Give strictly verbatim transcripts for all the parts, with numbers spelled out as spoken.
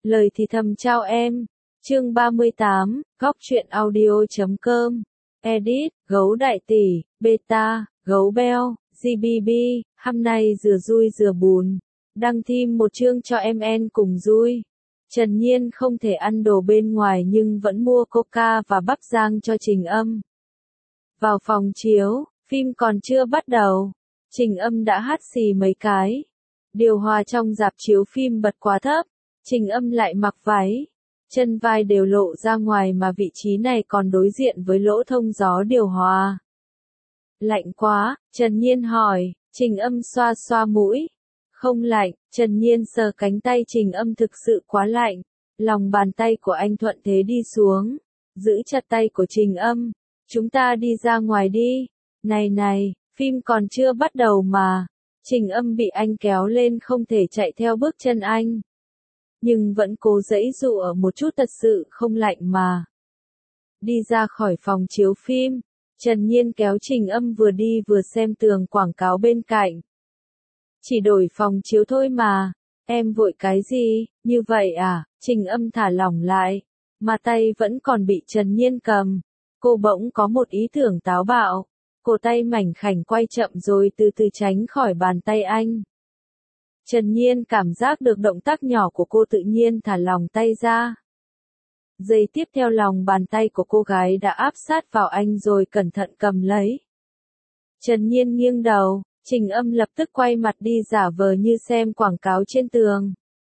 Lời thì thầm chào em. Chương ba mươi tám, góc truyện audio chấm com. Edit, gấu đại tỷ, beta, gấu beo, giê bê bê, hôm nay rửa dui rửa bùn. Đăng thêm một chương cho em en cùng dui. Trần Nhiên không thể ăn đồ bên ngoài nhưng vẫn mua coca và bắp rang cho Trình Âm. Vào phòng chiếu, phim còn chưa bắt đầu. Trình Âm đã hắt xì mấy cái. Điều hòa trong rạp chiếu phim bật quá thấp. Trình Âm lại mặc váy. Chân vai đều lộ ra ngoài mà vị trí này còn đối diện với lỗ thông gió điều hòa. Lạnh quá, Trần Nhiên hỏi, Trình Âm xoa xoa mũi. Không lạnh, Trần Nhiên sờ cánh tay Trình Âm thực sự quá lạnh. Lòng bàn tay của anh thuận thế đi xuống, giữ chặt tay của Trình Âm. Chúng ta đi ra ngoài đi. Này này, phim còn chưa bắt đầu mà. Trình Âm bị anh kéo lên không thể chạy theo bước chân anh. Nhưng vẫn cố giãy dụ ở một chút thật sự không lạnh mà. Đi ra khỏi phòng chiếu phim, Trần Nhiên kéo Trình Âm vừa đi vừa xem tường quảng cáo bên cạnh. Chỉ đổi phòng chiếu thôi mà, em vội cái gì, như vậy à, Trình Âm thả lỏng lại, mà tay vẫn còn bị Trần Nhiên cầm. Cô bỗng có một ý tưởng táo bạo, cổ tay mảnh khảnh quay chậm rồi từ từ tránh khỏi bàn tay anh. Trần Nhiên cảm giác được động tác nhỏ của cô tự nhiên thả lòng tay ra. Giây tiếp theo lòng bàn tay của cô gái đã áp sát vào anh rồi cẩn thận cầm lấy. Trần Nhiên nghiêng đầu, Trình Âm lập tức quay mặt đi giả vờ như xem quảng cáo trên tường.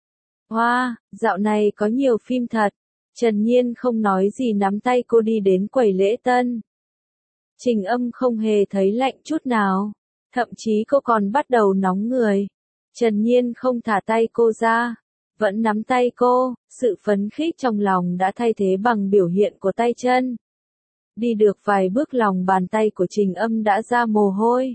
Hoa, wow, dạo này có nhiều phim thật. Trần Nhiên không nói gì nắm tay cô đi đến quầy lễ tân. Trình Âm không hề thấy lạnh chút nào, thậm chí cô còn bắt đầu nóng người. Trần Nhiên không thả tay cô ra, vẫn nắm tay cô, sự phấn khích trong lòng đã thay thế bằng biểu hiện của tay chân. Đi được vài bước lòng bàn tay của Trình Âm đã ra mồ hôi.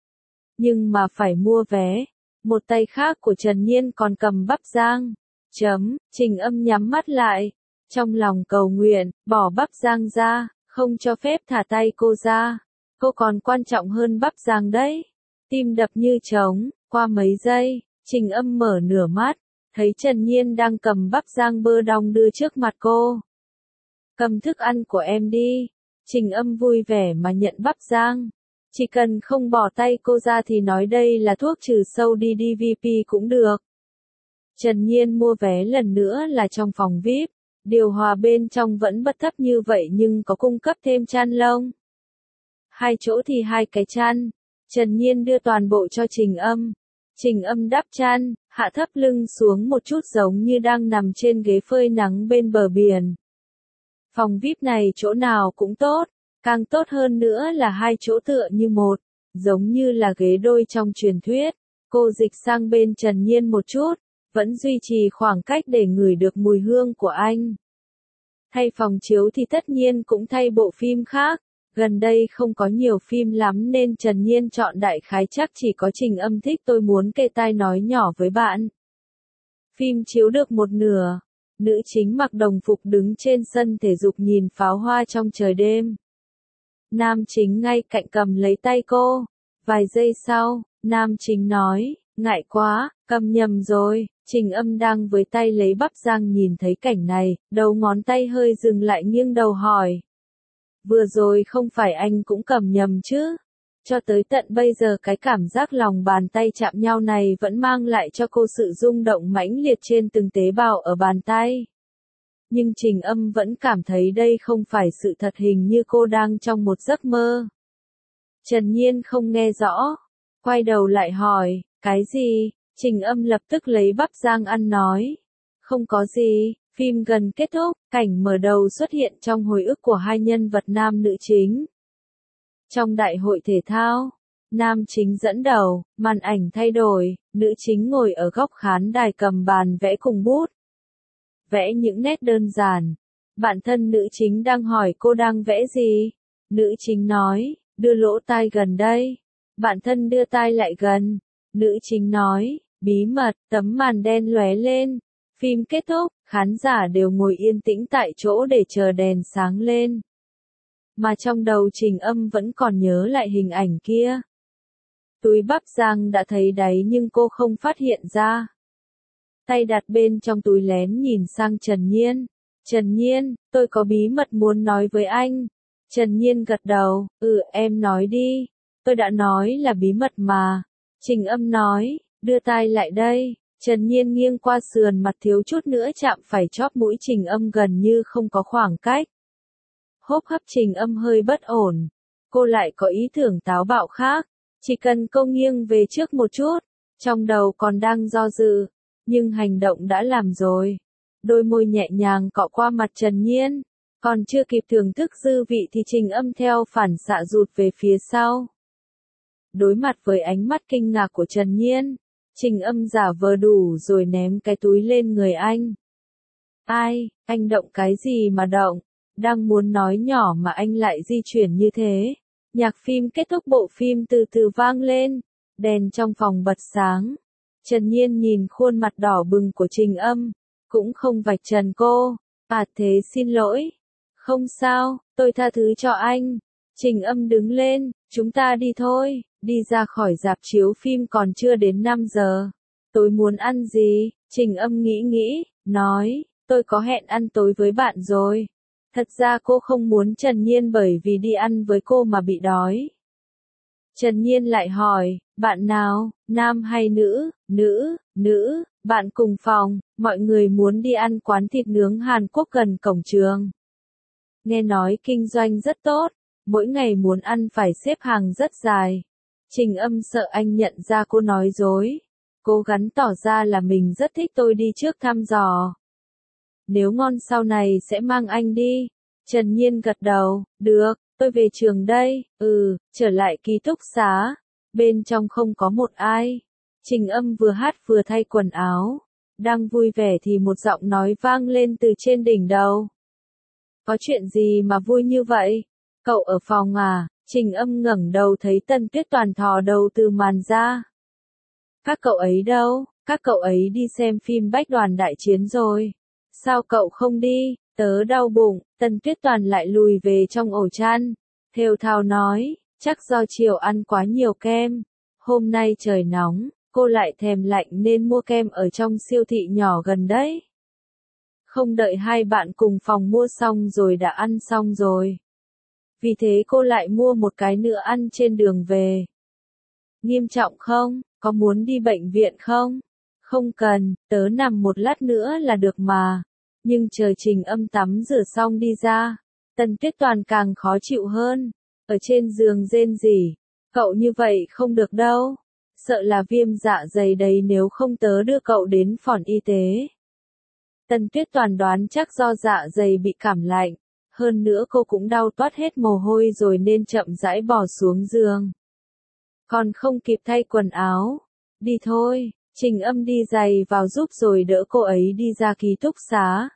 Nhưng mà phải mua vé, một tay khác của Trần Nhiên còn cầm bắp rang. Chấm, Trình Âm nhắm mắt lại, trong lòng cầu nguyện, bỏ bắp rang ra, không cho phép thả tay cô ra. Cô còn quan trọng hơn bắp rang đấy. Tim đập như trống, qua mấy giây, Trình Âm mở nửa mắt, thấy Trần Nhiên đang cầm bắp rang bơ đong đưa trước mặt cô. Cầm thức ăn của em đi. Trình Âm vui vẻ mà nhận bắp rang. Chỉ cần không bỏ tay cô ra thì nói đây là thuốc trừ sâu đi đê vê pê cũng được. Trần Nhiên mua vé lần nữa là trong phòng vi ai pi. Điều hòa bên trong vẫn bật thấp như vậy nhưng có cung cấp thêm chăn lông. Hai chỗ thì hai cái chăn. Trần Nhiên đưa toàn bộ cho Trình Âm. Trình Âm đắp chăn, hạ thấp lưng xuống một chút giống như đang nằm trên ghế phơi nắng bên bờ biển. Phòng vi ai pi này chỗ nào cũng tốt, càng tốt hơn nữa là hai chỗ tựa như một, giống như là ghế đôi trong truyền thuyết. Cô dịch sang bên Trần Nhiên một chút, vẫn duy trì khoảng cách để ngửi được mùi hương của anh. Thay phòng chiếu thì tất nhiên cũng thay bộ phim khác. Gần đây không có nhiều phim lắm nên Trần Nhiên chọn đại khái chắc chỉ có Trình Âm thích tôi muốn kề tai nói nhỏ với bạn. Phim chiếu được một nửa. Nữ chính mặc đồng phục đứng trên sân thể dục nhìn pháo hoa trong trời đêm. Nam chính ngay cạnh cầm lấy tay cô. Vài giây sau, nam chính nói, ngại quá, cầm nhầm rồi. Trình Âm đang với tay lấy bắp rang nhìn thấy cảnh này, đầu ngón tay hơi dừng lại nghiêng đầu hỏi. Vừa rồi không phải anh cũng cầm nhầm chứ? Cho tới tận bây giờ cái cảm giác lòng bàn tay chạm nhau này vẫn mang lại cho cô sự rung động mãnh liệt trên từng tế bào ở bàn tay. Nhưng Trình Âm vẫn cảm thấy đây không phải sự thật, hình như cô đang trong một giấc mơ. Trần Nhiên không nghe rõ, quay đầu lại hỏi, cái gì? Trình Âm lập tức lấy bắp rang ăn nói. Không có gì. Phim gần kết thúc, cảnh mở đầu xuất hiện trong hồi ức của hai nhân vật nam nữ chính. Trong đại hội thể thao, nam chính dẫn đầu, màn ảnh thay đổi, nữ chính ngồi ở góc khán đài cầm bàn vẽ cùng bút. Vẽ những nét đơn giản. Bạn thân nữ chính đang hỏi cô đang vẽ gì? Nữ chính nói, đưa lỗ tai gần đây. Bạn thân đưa tai lại gần. Nữ chính nói, bí mật, tấm màn đen lóe lên. Phim kết thúc, khán giả đều ngồi yên tĩnh tại chỗ để chờ đèn sáng lên. Mà trong đầu Trình Âm vẫn còn nhớ lại hình ảnh kia. Túi bắp rang đã thấy đáy nhưng cô không phát hiện ra. tay đặt bên trong túi lén nhìn sang Trần Nhiên. Trần Nhiên, tôi có bí mật muốn nói với anh. Trần Nhiên gật đầu, ừ em nói đi. Tôi đã nói là bí mật mà. Trình Âm nói, đưa tai lại đây. Trần Nhiên nghiêng qua sườn mặt thiếu chút nữa chạm phải chóp mũi Trình Âm gần như không có khoảng cách. Hô hấp Trình Âm hơi bất ổn. Cô lại có ý tưởng táo bạo khác. Chỉ cần cô nghiêng về trước một chút, trong đầu còn đang do dự, nhưng hành động đã làm rồi. Đôi môi nhẹ nhàng cọ qua mặt Trần Nhiên, còn chưa kịp thưởng thức dư vị thì Trình Âm theo phản xạ rụt về phía sau. Đối mặt với ánh mắt kinh ngạc của Trần Nhiên, Trình Âm giả vờ đủ rồi ném cái túi lên người anh. Ai, anh động cái gì mà động? Đang muốn nói nhỏ mà anh lại di chuyển như thế. Nhạc phim kết thúc, bộ phim từ từ vang lên, đèn trong phòng bật sáng. Trần Nhiên nhìn khuôn mặt đỏ bừng của Trình Âm, cũng không vạch trần cô. À thế xin lỗi. Không sao, tôi tha thứ cho anh. Trình Âm đứng lên, chúng ta đi thôi. Đi ra khỏi rạp chiếu phim còn chưa đến năm giờ. Tôi muốn ăn gì? Trình Âm nghĩ nghĩ, nói, tôi có hẹn ăn tối với bạn rồi. Thật ra cô không muốn Trần Nhiên bởi vì đi ăn với cô mà bị đói. Trần Nhiên lại hỏi, bạn nào, nam hay nữ? Nữ, nữ, bạn cùng phòng, mọi người muốn đi ăn quán thịt nướng Hàn Quốc gần cổng trường. Nghe nói kinh doanh rất tốt, mỗi ngày muốn ăn phải xếp hàng rất dài. Trình Âm sợ anh nhận ra cô nói dối. Cố gắng tỏ ra là mình rất thích, tôi đi trước thăm dò. Nếu ngon sau này sẽ mang anh đi. Trần Nhiên gật đầu, được, tôi về trường đây, ừ, trở lại ký túc xá. Bên trong không có một ai. Trình Âm vừa hát vừa thay quần áo. Đang vui vẻ thì một giọng nói vang lên từ trên đỉnh đầu. Có chuyện gì mà vui như vậy? Cậu ở phòng à? Trình Âm ngẩng đầu thấy Tân Tuyết Toàn thò đầu từ màn ra. Các cậu ấy đâu? Các cậu ấy đi xem phim Bách Đoàn Đại Chiến rồi. Sao cậu không đi? Tớ đau bụng. Tân Tuyết Toàn lại lùi về trong ổ chăn. Thều thào nói, chắc do chiều ăn quá nhiều kem. Hôm nay trời nóng, cô lại thèm lạnh nên mua kem ở trong siêu thị nhỏ gần đấy. Không đợi hai bạn cùng phòng mua xong rồi đã ăn xong rồi. Vì thế cô lại mua một cái nữa ăn trên đường về. Nghiêm trọng không? Có muốn đi bệnh viện không? Không cần, tớ nằm một lát nữa là được mà. Nhưng chờ Trình Âm tắm rửa xong đi ra, Tân Tuyết Toàn càng khó chịu hơn. Ở trên giường rên rỉ, cậu như vậy không được đâu. Sợ là viêm dạ dày đấy, nếu không tớ đưa cậu đến phòng y tế. Tân Tuyết Toàn đoán chắc do dạ dày bị cảm lạnh. Hơn nữa cô cũng đau toát hết mồ hôi rồi nên chậm rãi bò xuống giường. Còn không kịp thay quần áo. Đi thôi, Trình Âm đi giày vào giúp rồi đỡ cô ấy đi ra ký túc xá.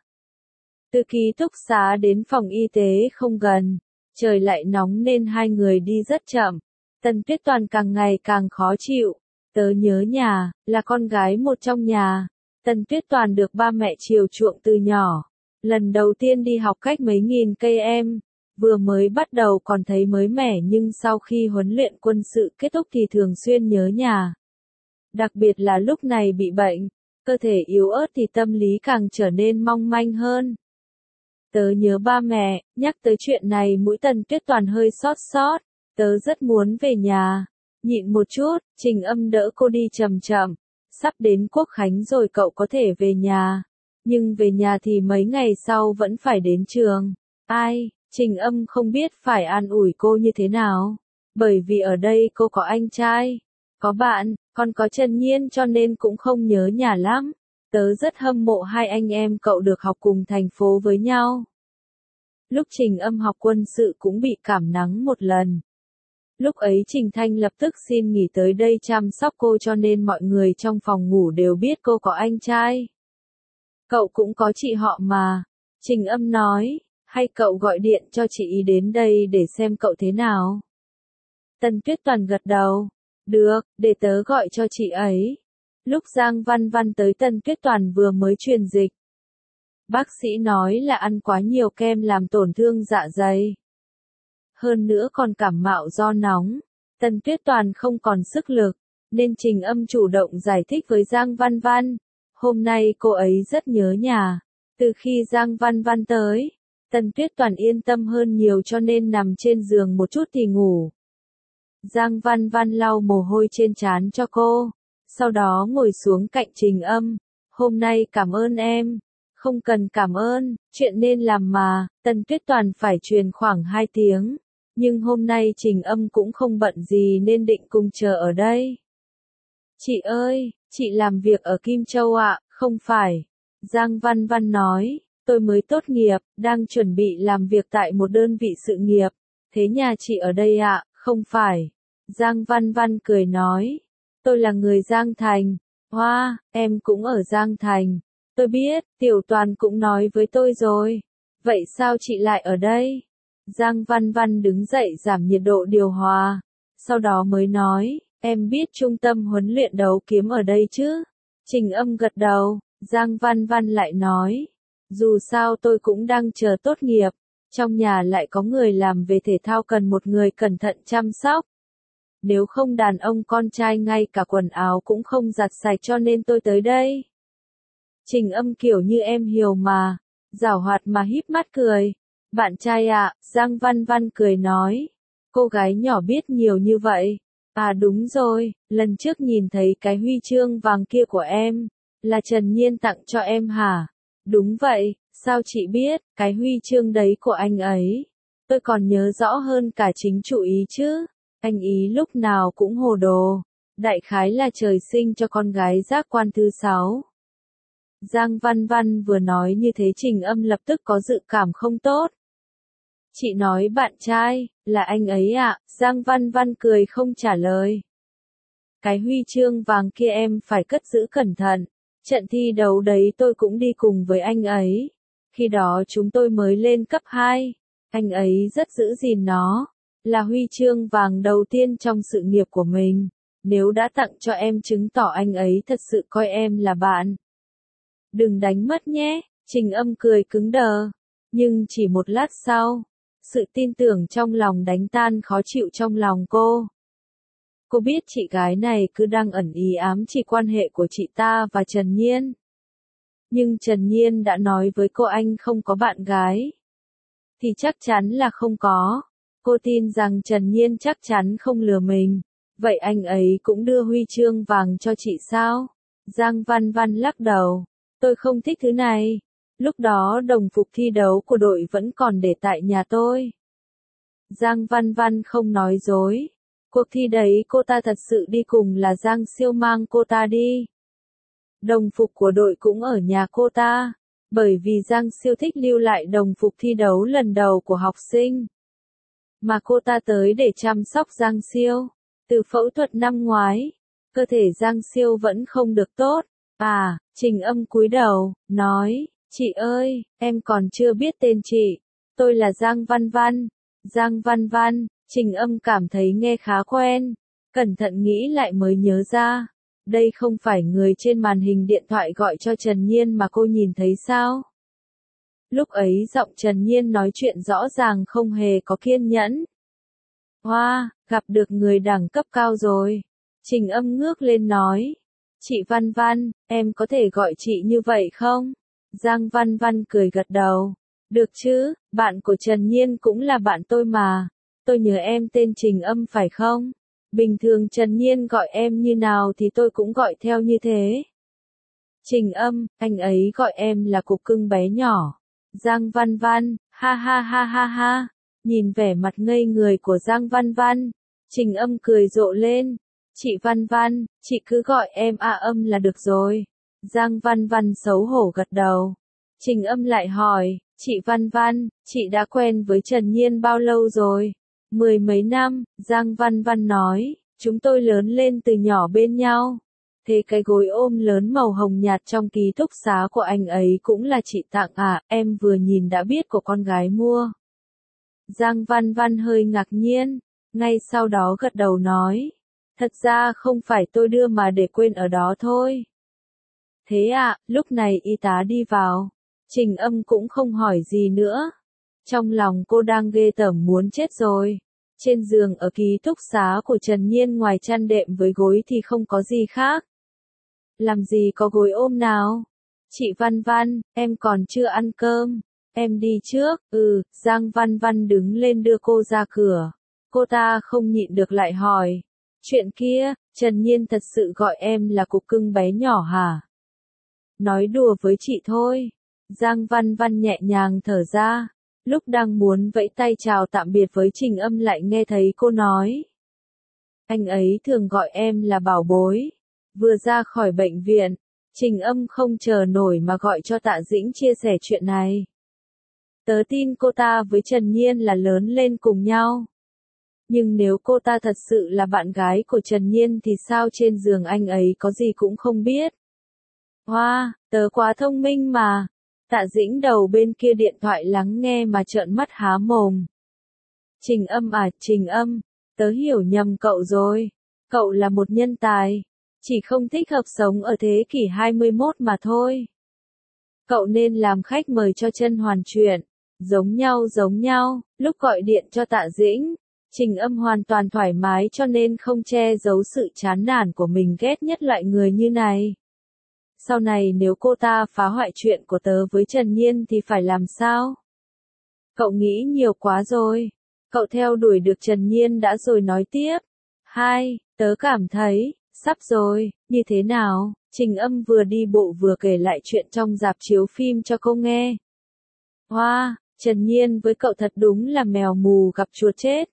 Từ ký túc xá đến phòng y tế không gần. Trời lại nóng nên hai người đi rất chậm. Tân Tuyết Toàn càng ngày càng khó chịu. Tớ nhớ nhà, là con gái một trong nhà. Tân Tuyết Toàn được ba mẹ chiều chuộng từ nhỏ. Lần đầu tiên đi học cách mấy nghìn cây em. Vừa mới bắt đầu còn thấy mới mẻ nhưng sau khi huấn luyện quân sự kết thúc thì thường xuyên nhớ nhà. Đặc biệt là lúc này bị bệnh, cơ thể yếu ớt thì tâm lý càng trở nên mong manh hơn. Tớ nhớ ba mẹ, nhắc tới chuyện này mũi Tân Tuyết Toàn hơi xót xót. Tớ rất muốn về nhà. Nhịn một chút, Trình Âm đỡ cô đi chậm chậm. Sắp đến Quốc Khánh rồi cậu có thể về nhà. Nhưng về nhà thì mấy ngày sau vẫn phải đến trường. Ai, Trình Âm không biết phải an ủi cô như thế nào. Bởi vì ở đây cô có anh trai, có bạn, còn có Trần Nhiên cho nên cũng không nhớ nhà lắm. Tớ rất hâm mộ hai anh em cậu được học cùng thành phố với nhau. Lúc Trình Âm học quân sự cũng bị cảm nắng một lần. Lúc ấy Trình Thanh lập tức xin nghỉ tới đây chăm sóc cô cho nên mọi người trong phòng ngủ đều biết cô có anh trai. Cậu cũng có chị họ mà. Trình Âm nói, hay cậu gọi điện cho chị ý đến đây để xem cậu thế nào. Tân Tuyết Toàn gật đầu. Được, để tớ gọi cho chị ấy. Lúc Giang Văn Văn tới Tân Tuyết Toàn vừa mới truyền dịch. Bác sĩ nói là ăn quá nhiều kem làm tổn thương dạ dày. Hơn nữa còn cảm mạo do nóng. Tân Tuyết Toàn không còn sức lực, nên Trình Âm chủ động giải thích với Giang Văn Văn. Hôm nay cô ấy rất nhớ nhà. Từ khi Giang Văn Văn tới, Tần Tuyết Toàn yên tâm hơn nhiều cho nên nằm trên giường một chút thì ngủ. Giang Văn Văn lau mồ hôi trên trán cho cô, sau đó ngồi xuống cạnh Trình Âm. Hôm nay cảm ơn em. Không cần cảm ơn, chuyện nên làm mà. Tần Tuyết Toàn phải truyền khoảng hai tiếng. Nhưng hôm nay Trình Âm cũng không bận gì nên định cùng chờ ở đây. Chị ơi, chị làm việc ở Kim Châu ạ, không phải. Giang Văn Văn nói, tôi mới tốt nghiệp, đang chuẩn bị làm việc tại một đơn vị sự nghiệp. Thế nhà chị ở đây ạ, không phải. Giang Văn Văn cười nói, tôi là người Giang Thành. Hoa, em cũng ở Giang Thành. Tôi biết, Tiểu Toàn cũng nói với tôi rồi. Vậy sao chị lại ở đây? Giang Văn Văn đứng dậy giảm nhiệt độ điều hòa. Sau đó mới nói, em biết trung tâm huấn luyện đấu kiếm ở đây chứ? Trình Âm gật đầu. Giang Văn Văn lại nói, dù sao tôi cũng đang chờ tốt nghiệp. Trong nhà lại có người làm về thể thao cần một người cẩn thận chăm sóc. Nếu không đàn ông con trai ngay cả quần áo cũng không giặt sạch cho nên tôi tới đây. Trình Âm kiểu như em hiểu mà, giảo hoạt mà híp mắt cười. Bạn trai ạ, Giang Văn Văn cười nói. Cô gái nhỏ biết nhiều như vậy. À đúng rồi, lần trước nhìn thấy cái huy chương vàng kia của em, là Trần Nhiên tặng cho em hả? Đúng vậy, sao chị biết, cái huy chương đấy của anh ấy. Tôi còn nhớ rõ hơn cả chính chủ ý chứ. Anh ý lúc nào cũng hồ đồ. Đại khái là trời sinh cho con gái giác quan thứ sáu. Giang Văn Văn vừa nói như thế Trình Âm lập tức có dự cảm không tốt. Chị nói bạn trai, là anh ấy ạ, Giang Văn Văn cười không trả lời. Cái huy chương vàng kia em phải cất giữ cẩn thận, trận thi đấu đấy tôi cũng đi cùng với anh ấy. Khi đó chúng tôi mới lên cấp hai, anh ấy rất giữ gìn nó, là huy chương vàng đầu tiên trong sự nghiệp của mình. Nếu đã tặng cho em chứng tỏ anh ấy thật sự coi em là bạn. Đừng đánh mất nhé, Trình Âm cười cứng đờ. Nhưng chỉ một lát sau, sự tin tưởng trong lòng đánh tan khó chịu trong lòng cô. Cô biết chị gái này cứ đang ẩn ý ám chỉ quan hệ của chị ta và Trần Nhiên. Nhưng Trần Nhiên đã nói với cô anh không có bạn gái. Thì chắc chắn là không có. Cô tin rằng Trần Nhiên chắc chắn không lừa mình. Vậy anh ấy cũng đưa huy chương vàng cho chị sao? Giang Văn Văn lắc đầu. Tôi không thích thứ này. Lúc đó đồng phục thi đấu của đội vẫn còn để tại nhà tôi. Giang Văn Văn không nói dối. Cuộc thi đấy cô ta thật sự đi cùng là Giang Siêu mang cô ta đi. Đồng phục của đội cũng ở nhà cô ta. Bởi vì Giang Siêu thích lưu lại đồng phục thi đấu lần đầu của học sinh. Mà cô ta tới để chăm sóc Giang Siêu. Từ phẫu thuật năm ngoái, cơ thể Giang Siêu vẫn không được tốt. À, Trình Âm cúi đầu, nói, chị ơi, em còn chưa biết tên chị. Tôi là Giang Văn Văn. Giang Văn Văn, Trình Âm cảm thấy nghe khá quen. Cẩn thận nghĩ lại mới nhớ ra. Đây không phải người trên màn hình điện thoại gọi cho Trần Nhiên mà cô nhìn thấy sao? Lúc ấy giọng Trần Nhiên nói chuyện rõ ràng không hề có kiên nhẫn. Hoa, gặp được người đẳng cấp cao rồi. Trình Âm ngước lên nói. Chị Văn Văn, em có thể gọi chị như vậy không? Giang Văn Văn cười gật đầu. Được chứ, bạn của Trần Nhiên cũng là bạn tôi mà. Tôi nhớ em tên Trình Âm phải không? Bình thường Trần Nhiên gọi em như nào thì tôi cũng gọi theo như thế. Trình Âm, anh ấy gọi em là cục cưng bé nhỏ. Giang Văn Văn, ha ha ha ha ha. Nhìn vẻ mặt ngây người của Giang Văn Văn, Trình Âm cười rộ lên. Chị Văn Văn, chị cứ gọi em A Âm là được rồi. Giang Văn Văn xấu hổ gật đầu. Trình Âm lại hỏi, chị Văn Văn, chị đã quen với Trần Nhiên bao lâu rồi? Mười mấy năm, Giang Văn Văn nói, chúng tôi lớn lên từ nhỏ bên nhau. Thế cái gối ôm lớn màu hồng nhạt trong ký túc xá của anh ấy cũng là chị tặng à, em vừa nhìn đã biết của con gái mua. Giang Văn Văn hơi ngạc nhiên, ngay sau đó gật đầu nói. Thật ra không phải tôi đưa mà để quên ở đó thôi. Thế à, lúc này y tá đi vào. Trình Âm cũng không hỏi gì nữa. Trong lòng cô đang ghê tởm muốn chết rồi. Trên giường ở ký túc xá của Trần Nhiên ngoài chăn đệm với gối thì không có gì khác. làm gì có gối ôm nào. Chị Văn Văn, em còn chưa ăn cơm. Em đi trước. Ừ, Giang Văn Văn đứng lên đưa cô ra cửa. Cô ta không nhịn được lại hỏi. Chuyện kia, Trần Nhiên thật sự gọi em là cục cưng bé nhỏ hả? Nói đùa với chị thôi. Giang Văn Văn nhẹ nhàng thở ra. Lúc đang muốn vẫy tay chào tạm biệt với Trình Âm lại nghe thấy cô nói. Anh ấy thường gọi em là bảo bối. Vừa ra khỏi bệnh viện, Trình Âm không chờ nổi mà gọi cho Tạ Dĩnh chia sẻ chuyện này. Tớ tin cô ta với Trần Nhiên là lớn lên cùng nhau. Nhưng nếu cô ta thật sự là bạn gái của Trần Nhiên thì sao trên giường anh ấy có gì cũng không biết. Hoa, wow, tớ quá thông minh mà. Tạ Dĩnh đầu bên kia điện thoại lắng nghe mà trợn mắt há mồm. Trình Âm à, Trình Âm, tớ hiểu nhầm cậu rồi. Cậu là một nhân tài. Chỉ không thích hợp sống ở thế kỷ hai mươi mốt mà thôi. Cậu nên làm khách mời cho Chân Hoàn Truyện. Giống nhau giống nhau, lúc gọi điện cho Tạ Dĩnh, Trình Âm hoàn toàn thoải mái cho nên không che giấu sự chán nản của mình ghét nhất loại người như này. Sau này nếu cô ta phá hoại chuyện của tớ với Trần Nhiên thì phải làm sao? Cậu nghĩ nhiều quá rồi. Cậu theo đuổi được Trần Nhiên đã rồi nói tiếp. Hai, tớ cảm thấy, sắp rồi, như thế nào? Trình Âm vừa đi bộ vừa kể lại chuyện trong rạp chiếu phim cho cô nghe. Hoa, wow, Trần Nhiên với cậu thật đúng là mèo mù gặp chuột chết.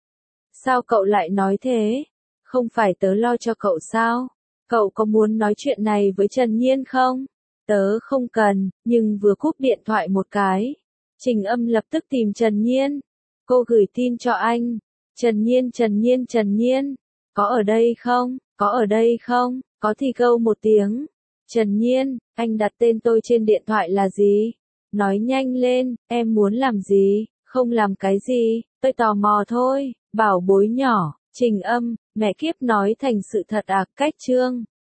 Sao cậu lại nói thế? Không phải tớ lo cho cậu sao? Cậu có muốn nói chuyện này với Trần Nhiên không? Tớ không cần, nhưng vừa cúp điện thoại một cái. Trình Âm lập tức tìm Trần Nhiên. Cô gửi tin cho anh. Trần Nhiên, Trần Nhiên, Trần Nhiên. Có ở đây không? Có ở đây không? Có thì câu một tiếng. Trần Nhiên, anh đặt tên tôi trên điện thoại là gì? Nói nhanh lên, em muốn làm gì? Không làm cái gì, tôi tò mò thôi. Bảo bối nhỏ, Trình Âm, mẹ kiếp nói thành sự thật à, cách chương.